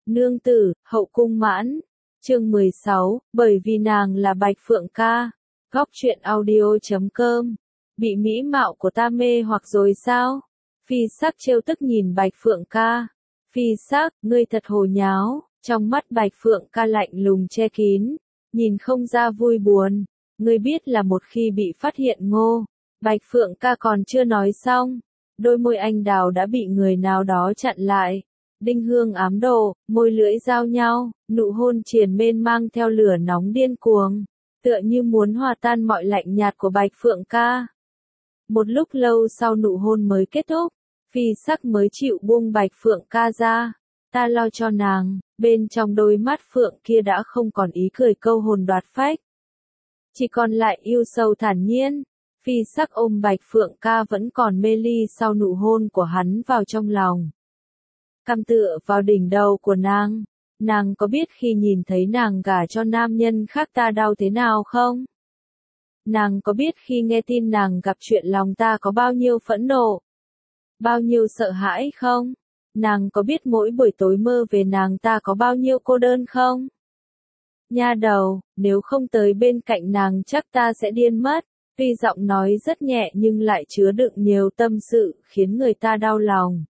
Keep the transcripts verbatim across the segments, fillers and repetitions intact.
Nương tử, hậu cung mãn. Chương mười sáu, bởi vì nàng là Bạch Phượng Ca. Góc truyện audio chấm com. Bị mỹ mạo của ta mê hoặc rồi sao? Phi sắc trêu tức nhìn Bạch Phượng Ca. Phi sắc, ngươi thật hồ nháo. Trong mắt Bạch Phượng Ca lạnh lùng che kín, nhìn không ra vui buồn. Ngươi biết là một khi bị phát hiện ngô. Bạch Phượng Ca còn chưa nói xong, đôi môi anh đào đã bị người nào đó chặn lại. Đinh hương ám độ, môi lưỡi giao nhau, nụ hôn triền miên mang theo lửa nóng điên cuồng, tựa như muốn hòa tan mọi lạnh nhạt của Bạch Phượng Ca. Một lúc lâu sau nụ hôn mới kết thúc, Phi sắc mới chịu buông Bạch Phượng Ca ra. Ta lo cho nàng, bên trong đôi mắt Phượng kia đã không còn ý cười câu hồn đoạt phách, chỉ còn lại yêu sâu thản nhiên. Phi sắc ôm Bạch Phượng Ca vẫn còn mê ly sau nụ hôn của hắn vào trong lòng. Cằm tựa vào đỉnh đầu của nàng. Nàng có biết khi nhìn thấy nàng gả cho nam nhân khác ta đau thế nào không? Nàng có biết khi nghe tin nàng gặp chuyện lòng ta có bao nhiêu phẫn nộ, bao nhiêu sợ hãi không? Nàng có biết mỗi buổi tối mơ về nàng ta có bao nhiêu cô đơn không? Nha đầu, nếu không tới bên cạnh nàng chắc ta sẽ điên mất. Tuy giọng nói rất nhẹ nhưng lại chứa đựng nhiều tâm sự, khiến người ta đau lòng.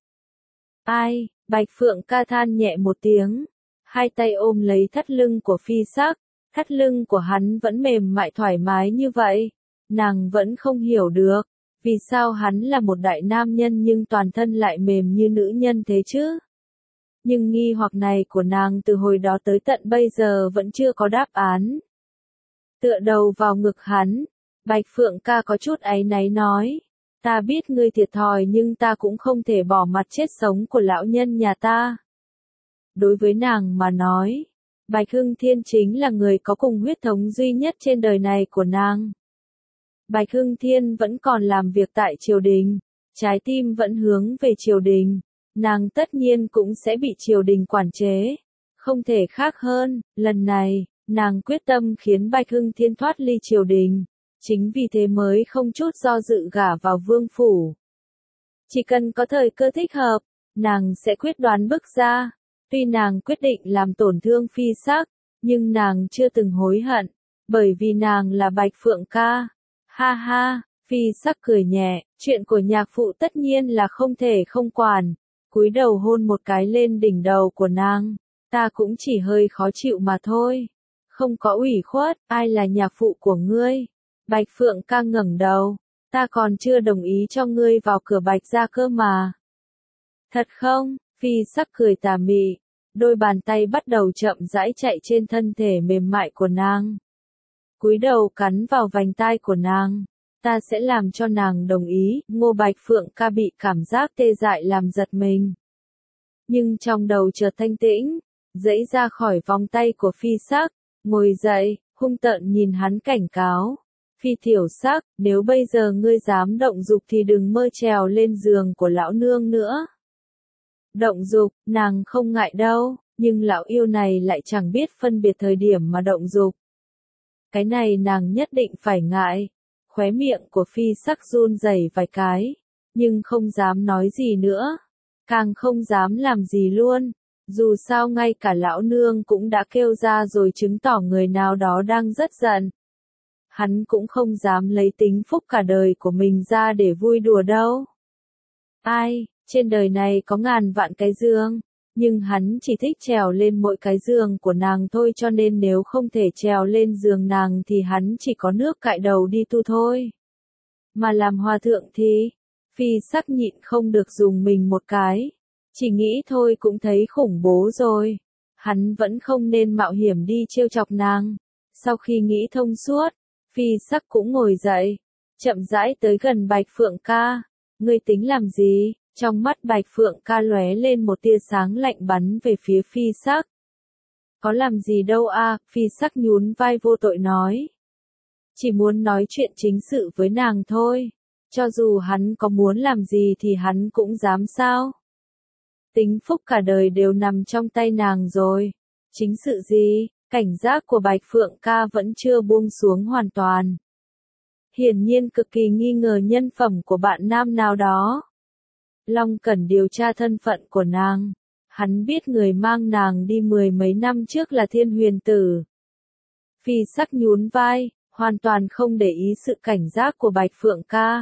Ai? Bạch Phượng Ca than nhẹ một tiếng, hai tay ôm lấy thắt lưng của Phi sắc. Thắt lưng của hắn vẫn mềm mại thoải mái như vậy. Nàng vẫn không hiểu được, vì sao hắn là một đại nam nhân nhưng toàn thân lại mềm như nữ nhân thế chứ? Nhưng nghi hoặc này của nàng từ hồi đó tới tận bây giờ vẫn chưa có đáp án. Tựa đầu vào ngực hắn, Bạch Phượng Ca có chút áy náy nói, ta biết ngươi thiệt thòi nhưng ta cũng không thể bỏ mặt chết sống của lão nhân nhà ta. Đối với nàng mà nói, Bạch Hưng Thiên chính là người có cùng huyết thống duy nhất trên đời này của nàng. Bạch Hưng Thiên vẫn còn làm việc tại triều đình, trái tim vẫn hướng về triều đình, nàng tất nhiên cũng sẽ bị triều đình quản chế. Không thể khác hơn, lần này, nàng quyết tâm khiến Bạch Hưng Thiên thoát ly triều đình. Chính vì thế mới không chút do dự gả vào vương phủ. Chỉ cần có thời cơ thích hợp, nàng sẽ quyết đoán bước ra. Tuy nàng quyết định làm tổn thương Phi sắc, nhưng nàng chưa từng hối hận, bởi vì nàng là Bạch Phượng Ca. Ha ha, Phi sắc cười nhẹ, chuyện của nhạc phụ tất nhiên là không thể không quản. Cúi đầu hôn một cái lên đỉnh đầu của nàng, ta cũng chỉ hơi khó chịu mà thôi. Không có ủy khuất, ai là nhạc phụ của ngươi? Bạch Phượng Ca ngẩng đầu, ta còn chưa đồng ý cho ngươi vào cửa Bạch gia cơ mà. Thật không? Phi sắc cười tà mị, đôi bàn tay bắt đầu chậm rãi chạy trên thân thể mềm mại của nàng. Cúi đầu cắn vào vành tai của nàng, ta sẽ làm cho nàng đồng ý. Ngô Bạch Phượng Ca bị cảm giác tê dại làm giật mình. Nhưng trong đầu chợt thanh tĩnh, giãy ra khỏi vòng tay của Phi sắc, ngồi dậy, hung tợn nhìn hắn cảnh cáo. Phi tiểu sắc, nếu bây giờ ngươi dám động dục thì đừng mơ trèo lên giường của lão nương nữa. Động dục, nàng không ngại đâu, nhưng lão yêu này lại chẳng biết phân biệt thời điểm mà động dục. Cái này nàng nhất định phải ngại. Khóe miệng của Phi sắc run rẩy vài cái, nhưng không dám nói gì nữa, càng không dám làm gì luôn. Dù sao ngay cả lão nương cũng đã kêu ra rồi chứng tỏ người nào đó đang rất giận. Hắn cũng không dám lấy tính phúc cả đời của mình ra để vui đùa đâu. Ai, trên đời này có ngàn vạn cái giường, nhưng hắn chỉ thích trèo lên mỗi cái giường của nàng thôi, cho nên nếu không thể trèo lên giường nàng thì hắn chỉ có nước cạy đầu đi tu thôi. Mà làm hòa thượng thì, Phi sắc nhịn không được dùng mình một cái, chỉ nghĩ thôi cũng thấy khủng bố rồi. Hắn vẫn không nên mạo hiểm đi trêu chọc nàng. Sau khi nghĩ thông suốt, Phi sắc cũng ngồi dậy, chậm rãi tới gần Bạch Phượng Ca. Ngươi tính làm gì? Trong mắt Bạch Phượng Ca lóe lên một tia sáng lạnh bắn về phía Phi sắc. Có làm gì đâu a, Phi sắc nhún vai vô tội nói. Chỉ muốn nói chuyện chính sự với nàng thôi. Cho dù hắn có muốn làm gì thì hắn cũng dám sao? Tính phúc cả đời đều nằm trong tay nàng rồi. Chính sự gì? Cảnh giác của Bạch Phượng Ca vẫn chưa buông xuống hoàn toàn. Hiển nhiên cực kỳ nghi ngờ nhân phẩm của bạn nam nào đó. Long Cẩn điều tra thân phận của nàng. Hắn biết người mang nàng đi mười mấy năm trước là Thiên Huyền Tử. Phi sắc nhún vai, hoàn toàn không để ý sự cảnh giác của Bạch Phượng ca.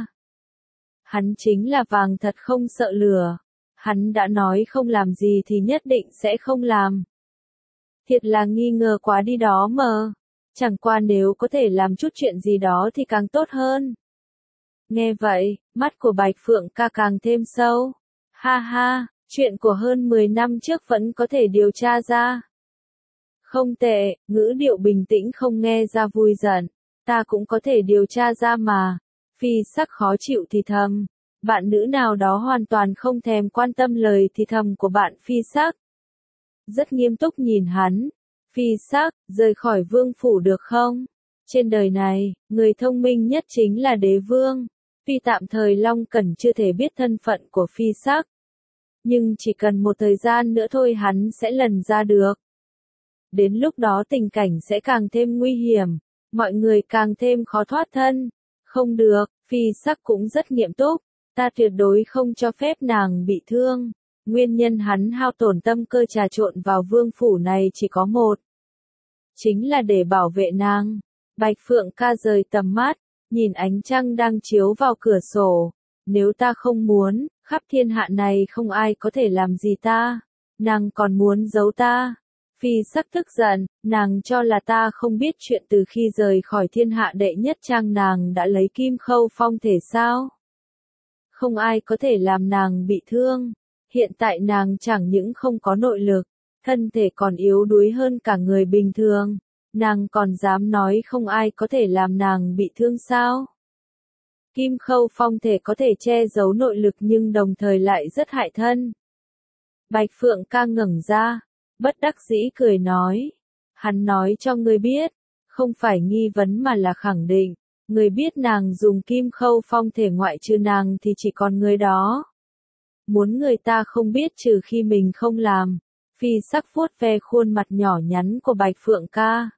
Hắn chính là vàng thật không sợ lửa. Hắn đã nói không làm gì thì nhất định sẽ không làm. Thiệt là nghi ngờ quá đi đó mờ. Chẳng qua nếu có thể làm chút chuyện gì đó thì càng tốt hơn. Nghe vậy, mắt của Bạch Phượng ca càng thêm sâu. Ha ha, chuyện của hơn mười năm trước vẫn có thể điều tra ra. Không tệ, ngữ điệu bình tĩnh không nghe ra vui giận. Ta cũng có thể điều tra ra mà. Phi sắc khó chịu thì thầm. Bạn nữ nào đó hoàn toàn không thèm quan tâm lời thì thầm của bạn Phi sắc. Rất nghiêm túc nhìn hắn. Phi sắc, rời khỏi vương phủ được không? Trên đời này, người thông minh nhất chính là đế vương. Tuy tạm thời Long Cẩn chưa thể biết thân phận của Phi sắc. Nhưng chỉ cần một thời gian nữa thôi hắn sẽ lần ra được. Đến lúc đó tình cảnh sẽ càng thêm nguy hiểm. Mọi người càng thêm khó thoát thân. Không được, Phi sắc cũng rất nghiêm túc. Ta tuyệt đối không cho phép nàng bị thương. Nguyên nhân hắn hao tổn tâm cơ trà trộn vào vương phủ này chỉ có một. Chính là để bảo vệ nàng. Bạch Phượng ca rời tầm mắt, nhìn ánh trăng đang chiếu vào cửa sổ. Nếu ta không muốn, khắp thiên hạ này không ai có thể làm gì ta. Nàng còn muốn giấu ta. Phi sắc tức giận, nàng cho là ta không biết chuyện từ khi rời khỏi thiên hạ đệ nhất trang nàng đã lấy kim khâu phong thể sao. Không ai có thể làm nàng bị thương. Hiện tại nàng chẳng những không có nội lực, thân thể còn yếu đuối hơn cả người bình thường. Nàng còn dám nói không ai có thể làm nàng bị thương sao? Kim khâu phong thể có thể che giấu nội lực nhưng đồng thời lại rất hại thân. Bạch Phượng ca ngẩng ra, bất đắc dĩ cười nói. Hắn nói cho ngươi biết, không phải nghi vấn mà là khẳng định. Người biết nàng dùng kim khâu phong thể ngoại trừ nàng thì chỉ còn người đó. Muốn người ta không biết trừ khi mình không làm. Phi sắc vuốt ve khuôn mặt nhỏ nhắn của Bạch Phượng ca.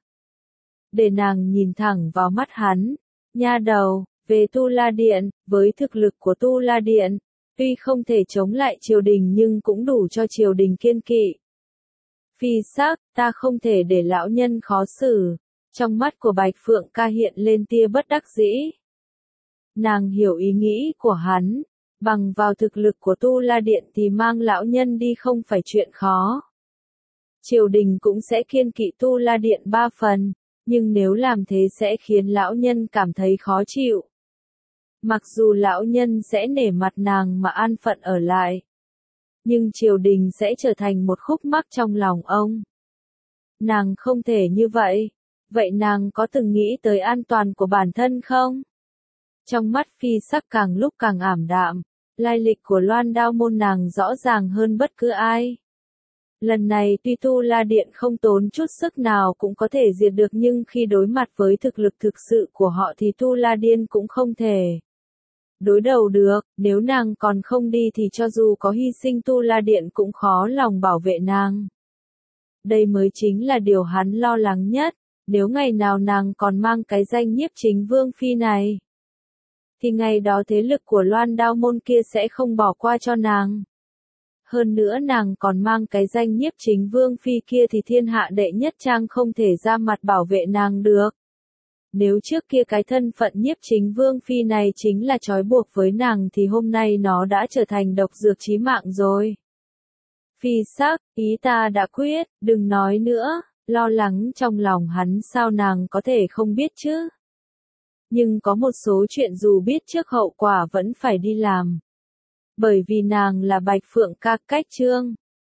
Để nàng nhìn thẳng vào mắt hắn. Nha đầu, về Tu La Điện, với thực lực của Tu La Điện, tuy không thể chống lại triều đình nhưng cũng đủ cho triều đình kiên kỵ. Phi sắc, ta không thể để lão nhân khó xử. Trong mắt của Bạch Phượng ca hiện lên tia bất đắc dĩ. Nàng hiểu ý nghĩ của hắn. Bằng vào thực lực của Tu La Điện thì mang lão nhân đi không phải chuyện khó. Triều đình cũng sẽ kiêng kỵ Tu La Điện ba phần, nhưng nếu làm thế sẽ khiến lão nhân cảm thấy khó chịu. Mặc dù lão nhân sẽ nể mặt nàng mà an phận ở lại, nhưng triều đình sẽ trở thành một khúc mắc trong lòng ông. Nàng không thể như vậy. Vậy nàng có từng nghĩ tới an toàn của bản thân không? Trong mắt Phi sắc càng lúc càng ảm đạm. Lai lịch của Loan Đao môn nàng rõ ràng hơn bất cứ ai. Lần này tuy Tu La Điện không tốn chút sức nào cũng có thể diệt được nhưng khi đối mặt với thực lực thực sự của họ thì Tu La Điện cũng không thể đối đầu được. Nếu nàng còn không đi thì cho dù có hy sinh Tu La Điện cũng khó lòng bảo vệ nàng. Đây mới chính là điều hắn lo lắng nhất. Nếu ngày nào nàng còn mang cái danh nhiếp chính vương phi này, thì ngày đó thế lực của Loan Đao môn kia sẽ không bỏ qua cho nàng. Hơn nữa nàng còn mang cái danh nhiếp chính vương phi kia thì thiên hạ đệ nhất trang không thể ra mặt bảo vệ nàng được. Nếu trước kia cái thân phận nhiếp chính vương phi này chính là trói buộc với nàng thì hôm nay nó đã trở thành độc dược chí mạng rồi. Phi sắc, ý ta đã quyết, đừng nói nữa. Lo lắng trong lòng hắn sao nàng có thể không biết chứ. Nhưng có một số chuyện dù biết trước hậu quả vẫn phải đi làm. Bởi vì nàng là Bạch Phượng ca cách chương.